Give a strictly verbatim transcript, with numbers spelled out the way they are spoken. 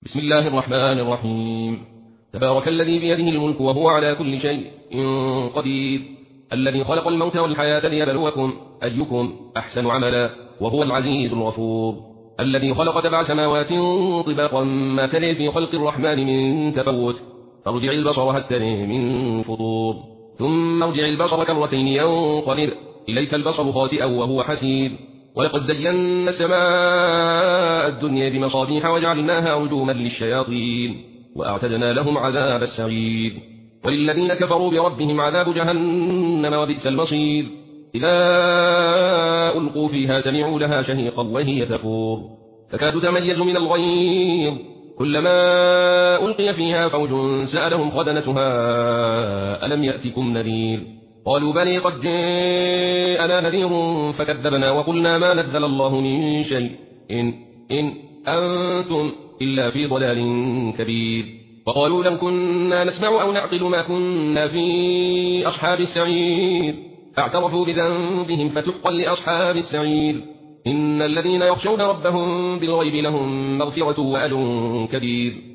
بسم الله الرحمن الرحيم. تبارك الذي بيده الملك وهو على كل شيء قدير، الذي خلق الموت والحياة ليبلوكم أيكم أحسن عملا وهو العزيز الغفور، الذي خلق سبع سماوات طباقا ما ترى في خلق الرحمن من تفوت، فارجع البصر هل ترى من فطور، ثم ارجع البصر كرتين ينقلب إليك البصر خاسئا وهو حسير، ولقد زينا السماء الدنيا بمصابيح وجعلناها رجوما للشياطين وأعتدنا لهم عذاب السعير، وللذين كفروا بربهم عذاب جهنم وبئس المصير، إذا ألقوا فيها سمعوا لها شهيقا وهي تفور تكاد تميز من الغيظ، كلما ألقي فيها فوج سألهم خزنتها ألم يأتكم نذير، قالوا بلى قد جاءنا نذير فكذبنا وقلنا ما نزل الله من شيء إن, إن أنتم إلا في ضلال كبير، وقالوا لو كنا نسمع أو نعقل ما كنا في أصحاب السعير، فاعترفوا بذنبهم فسحقا لأصحاب السعير، إن الذين يخشون ربهم بالغيب لهم مغفرة وأجر كبير.